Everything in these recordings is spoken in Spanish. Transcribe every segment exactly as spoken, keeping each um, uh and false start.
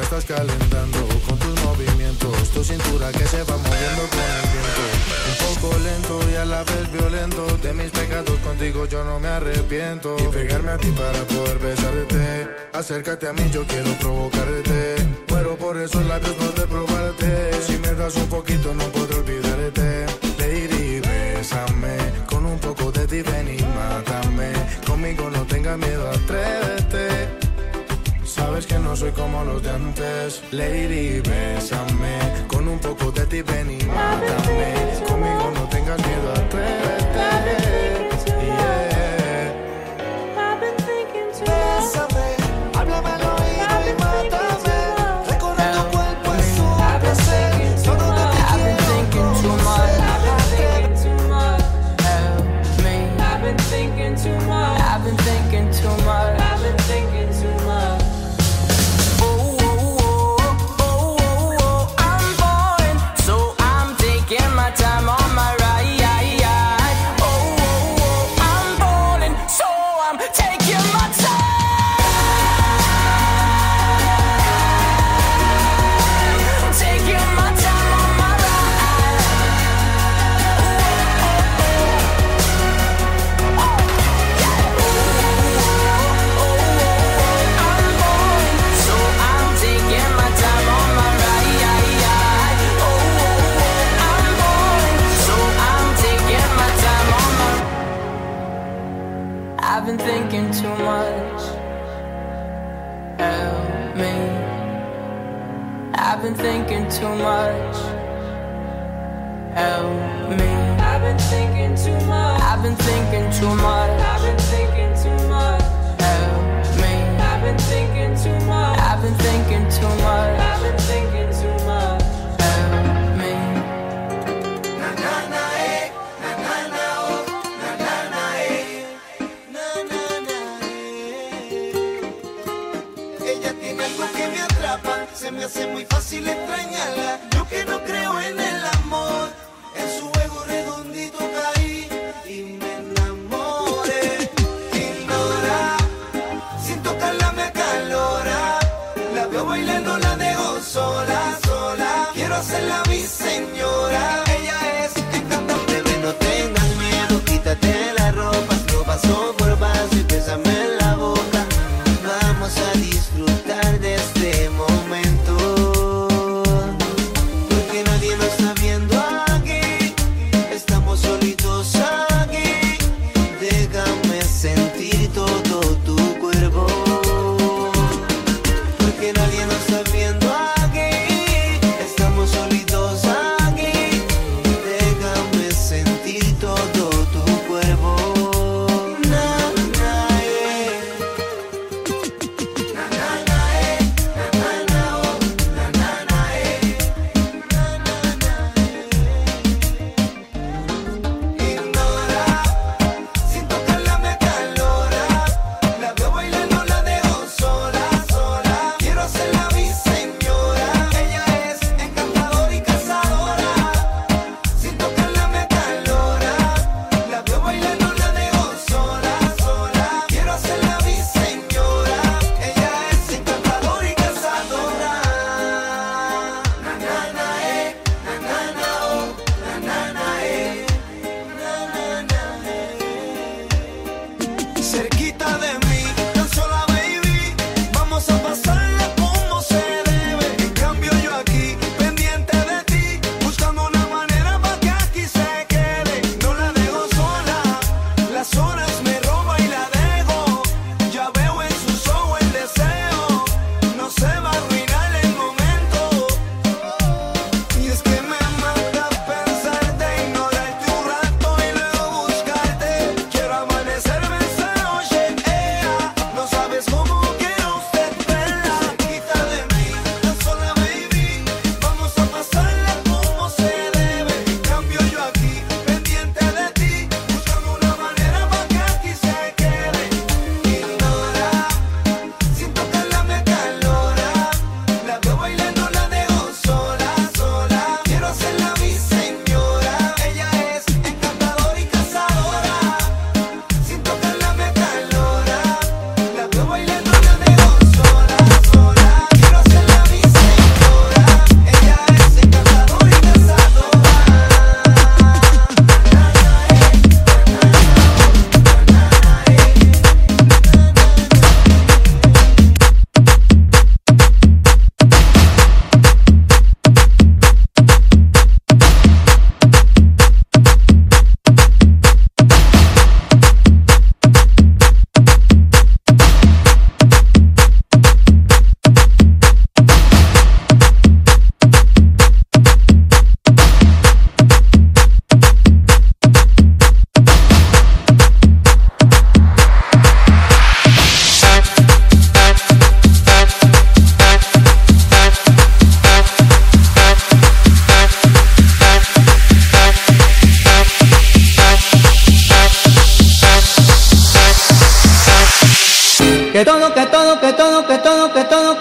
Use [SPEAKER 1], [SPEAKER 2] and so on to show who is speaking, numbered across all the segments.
[SPEAKER 1] estás calentando con tus movimientos, tu cintura que se va moviendo con el viento. Un poco lento y a la vez violento, de mis pecados contigo yo no me arrepiento. Y pegarme a ti para poder besarte, acércate a mí, yo quiero provocarte. Muero por esos labios, no de probarte. Si me das un poquito no podré olvidarte. Lady, bésame, con un poco de ti ven y mátame. Conmigo no tengas miedo, atrévete. Sabes que no soy como los de antes. Lady, bésame, con un poco de ti ven y mátame. Conmigo no tengas miedo, atrévete. Yeah.
[SPEAKER 2] I've been thinking too
[SPEAKER 3] Bésame, háblame al oído y mátame. Recorre tu cuerpo es un placer. Todo lo que quiero conocer.
[SPEAKER 2] I've been thinking too much. I've been thinking too much. I've been thinking too much.
[SPEAKER 4] Oh, oh, oh, oh, oh, oh, I'm falling, so I'm taking my time on my ride. Oh, oh, oh, I'm falling, so I'm taking my time. Taking my time on my ride. Oh, oh, yeah. Oh, oh, oh, I'm falling, so I'm taking my time on my ride. Oh, oh, oh, I'm falling, so I'm taking my time on my. I've been thinking too much. Help me. I've been thinking too much. Help me.
[SPEAKER 2] I've been thinking too much.
[SPEAKER 4] I've been thinking too much.
[SPEAKER 2] I've been thinking too much.
[SPEAKER 4] Help me.
[SPEAKER 2] I've been thinking too much.
[SPEAKER 4] I've been thinking too much.
[SPEAKER 2] I've been thinking too much.
[SPEAKER 4] Help me.
[SPEAKER 3] Na na na eh, na na na oh, na na na eh, na na na eh. Ella tiene algo que me atrapa, se me hace muy fácil extrañarla. Yo que no creo en el amor, en su juego redondito caí y me enamoré. Ignora, sin tocarla me acalora. La veo bailando, la dejo sola, sola. Quiero hacerla mi señora. Ella es encantable, ven, no tengas miedo. Quítate la ropa, lo paso por paso y bésame en la boca. Vamos a disfrutar de este momento, porque nadie nos está viendo aquí. Estamos solitos aquí. Déjame sentir todo tu cuerpo, porque nadie nos está viendo aquí. Estamos solitos aquí.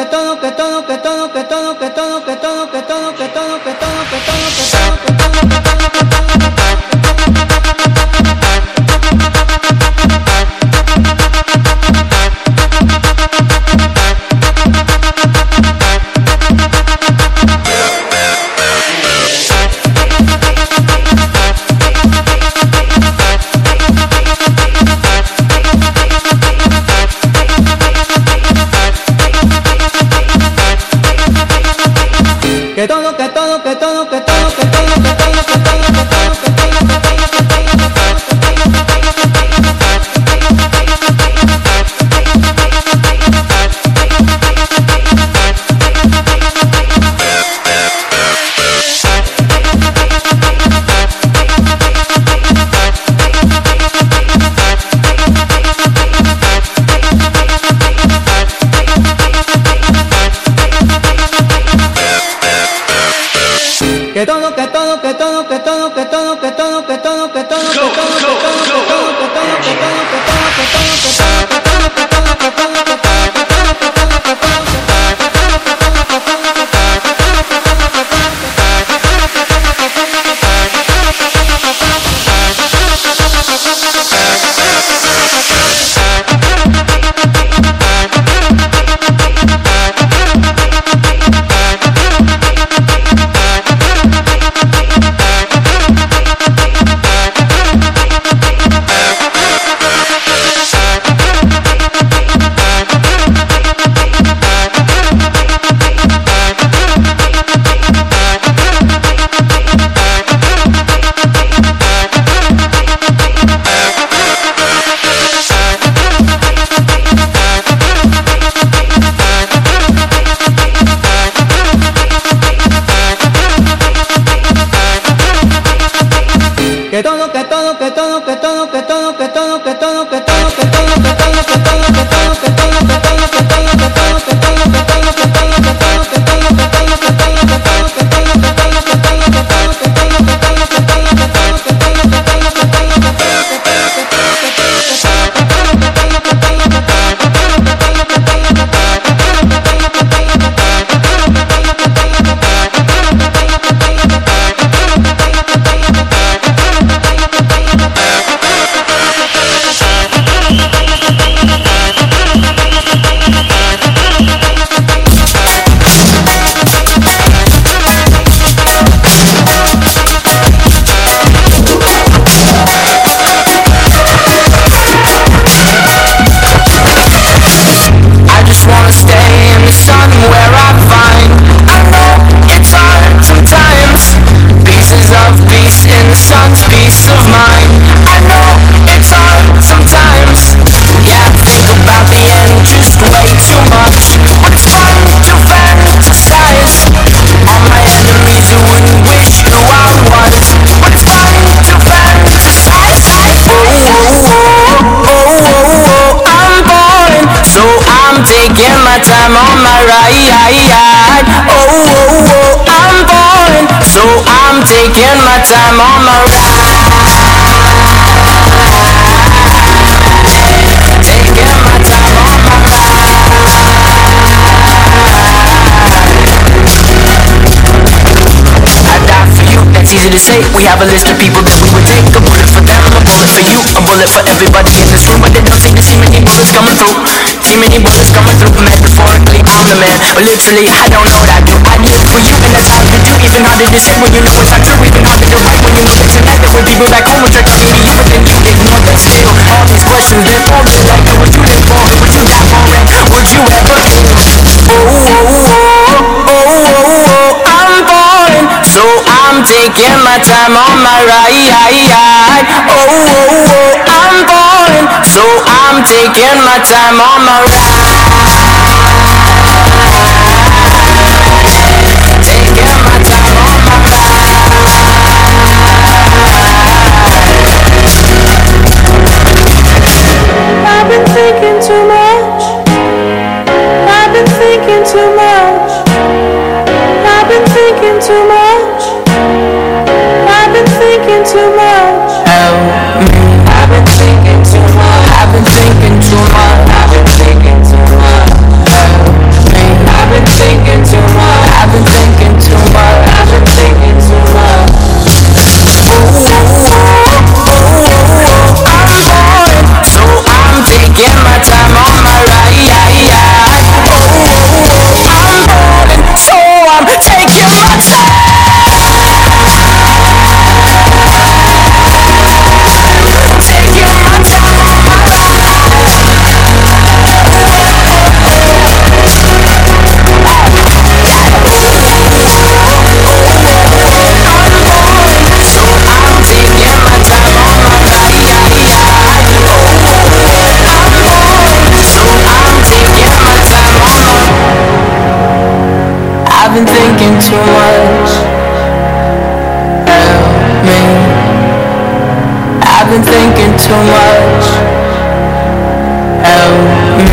[SPEAKER 5] que todo, que todo, que todo, que todo, que todo, que todo, que todo, que todo, que todo, que todo, que todo, que todo, que todo. Que todo, que todo, que todo, que todo, que todo, que todo, que todo, que todo, que todo, que todo, que todo, que
[SPEAKER 4] time on my ride. Oh, oh, oh, I'm boring, so I'm taking my time on my ride. Taking my time on my ride. I die for you, that's easy to say. We have a list of people that we would take. A bullet for them, a bullet for you, a bullet for everybody in this room. But they don't seem to see many bullets coming through. See many bullets coming through. Metaphorically, I'm the man, but literally, I don't know what I do. I live for you, and that's hard to do. Even harder to say when you know it's not true. Even harder to write when you know it's connected with people back home. Which are coming to you, but then you ignore them still. All these questions, they're folded like, what you live for? What you die for? And would you ever kill? Oh, oh, oh, oh, oh, oh, I'm boring, so I'm taking my time on my ride. Oh, oh, oh, I'm boring, so I'm taking my time on my ride.
[SPEAKER 2] I've been thinking too much. I've been thinking too much. I've been thinking too much. I've been thinking too much.
[SPEAKER 4] Help me. I've been thinking too much. I've been thinking too much. I've been thinking too much. Help me. been thinking too much. Help me. I've been thinking too much. Help me.